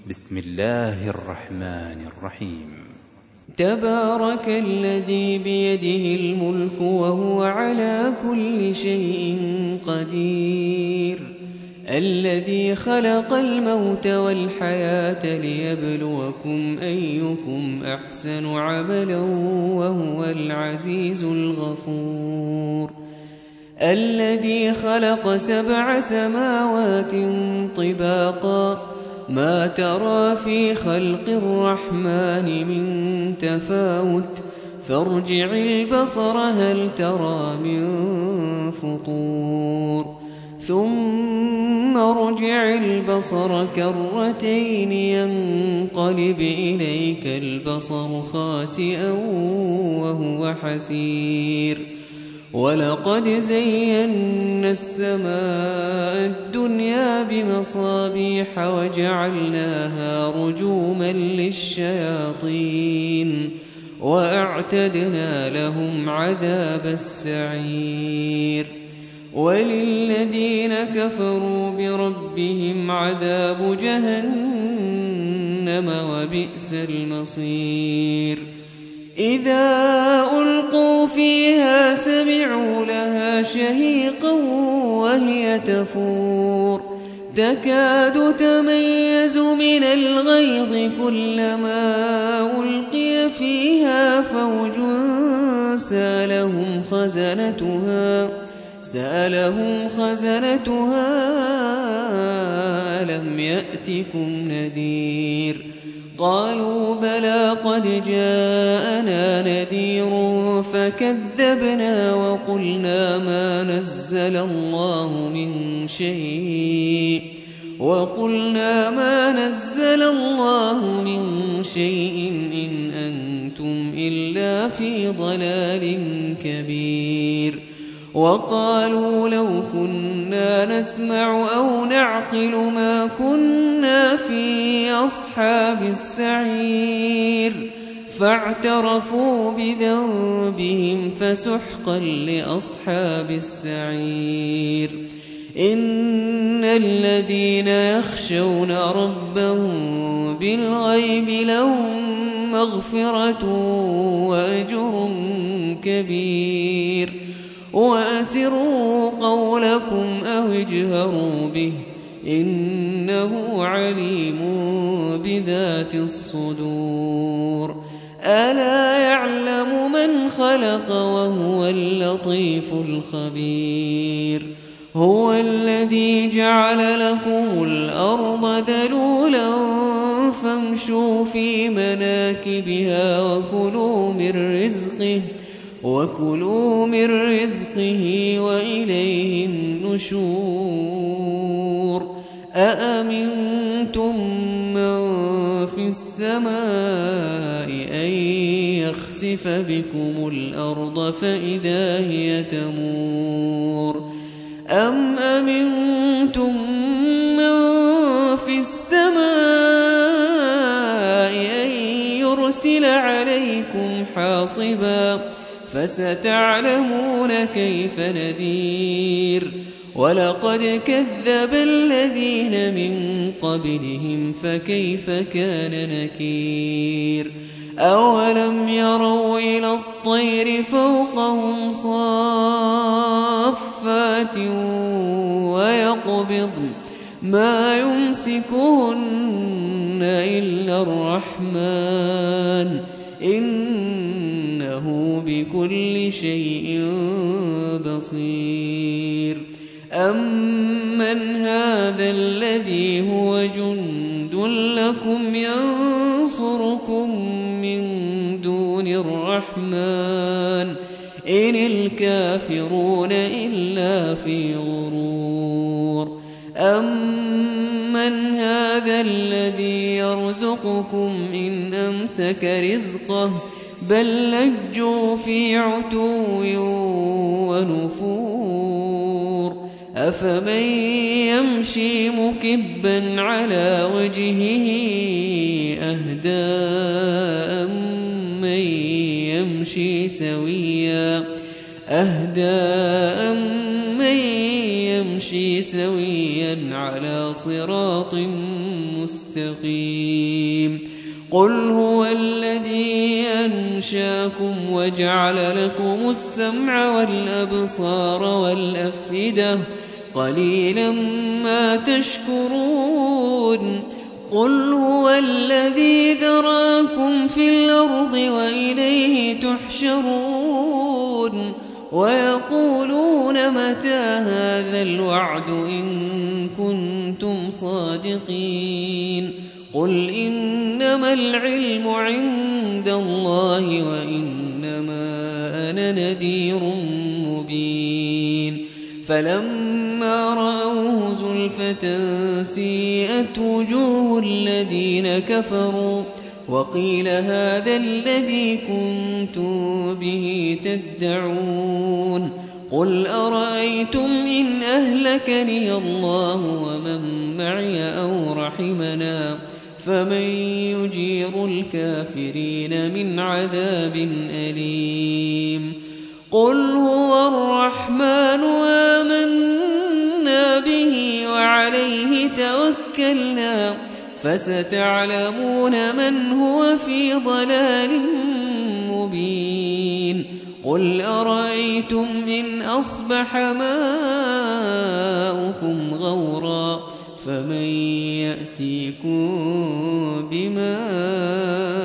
بسم الله الرحمن الرحيم. تبارك الذي بيده الملك وهو على كل شيء قدير، الذي خلق الموت والحياة ليبلوكم أيكم أحسن عملا وهو العزيز الغفور، الذي خلق 7 سماوات طباقا ما ترى في خلق الرحمن من تفاوت فارجع البصر هل ترى من فطور ثم ارجع البصر كرتين ينقلب إليك البصر خاسئا وهو حسير، ولقد زينا السماء الدنيا بمصابيح وجعلناها رجوما للشياطين وأعتدنا لهم عذاب السعير، وللذين كفروا بربهم عذاب جهنم وبئس المصير. إذا ألقوا فيها سمعوا لها شهيقا وهي تفور تكاد تميز من الغيظ كلما ألقي فيها فوج سألهم خزنتها ألم يأتكم نذير؟ قالوا بلى قد جاءنا نذير فكذبنا وقلنا ما نزل الله من شيء إن أنتم إلا في ضلال كبير. وقالوا لو كنا نسمع أو نعقل ما كنا في أصحاب السعير، فاعترفوا بذنبهم فسحقا لأصحاب السعير. إن الذين يخشون ربهم بالغيب لهم مغفرة وأجر كبير. وأسروا قولكم أو اجهروا به إنه عليم بذات الصدور. ألا يعلم من خلق وهو اللطيف الخبير. هو الذي جعل لكم الأرض ذلولا فامشوا في مناكبها وكلوا من رزقه وإليه النشور. أأمنتم من في السماء أن يخسف بكم الأرض فإذا هي تمور، أم أمنتم من في السماء أن يرسل عليكم حاصبا فستعلمون كيف نذير. ولقد كذب الذين من قبلهم فكيف كان نكير. أولم يروا إلى الطير فوقهم صافات ويقبضن ما يمسكهن إلا الرحمن إنه بكل شيء بصير. أمن هذا الذي هو جند لكم ينصركم من دون الرحمن إن الكافرون إلا في غرور. أمن هذا الذي يرزقكم إن أمسك رزقه بل لجوا في عتو ونفور. أفمن يمشي مكبا على وجهه أهدى أمن يمشي سويا على صراط مستقيم قل هو الذي أنشاكم وجعل لكم السمع والأبصار والأفئدة قليلا ما تشكرون قل هو الذي ذراكم في الأرض وإليه تحشرون ويقولون متى هذا الوعد إن كنتم صادقين قل إنما العلم عند الله وإنما أنا نذير مبين فلما رأوه زلفة سيئت وجوه الذين كفروا وقيل هذا الذي كنتم به تدعون قل أرأيتم إن أهلكني الله ومن معي أو رحمنا فمن يجير الكافرين من عذاب أليم قل هو الرحمن آمنا به وعليه توكلنا فستعلمون من هو في ضلال مبين قل أرأيتم إن أصبح ماؤكم غورا فمن يأتيكم بماء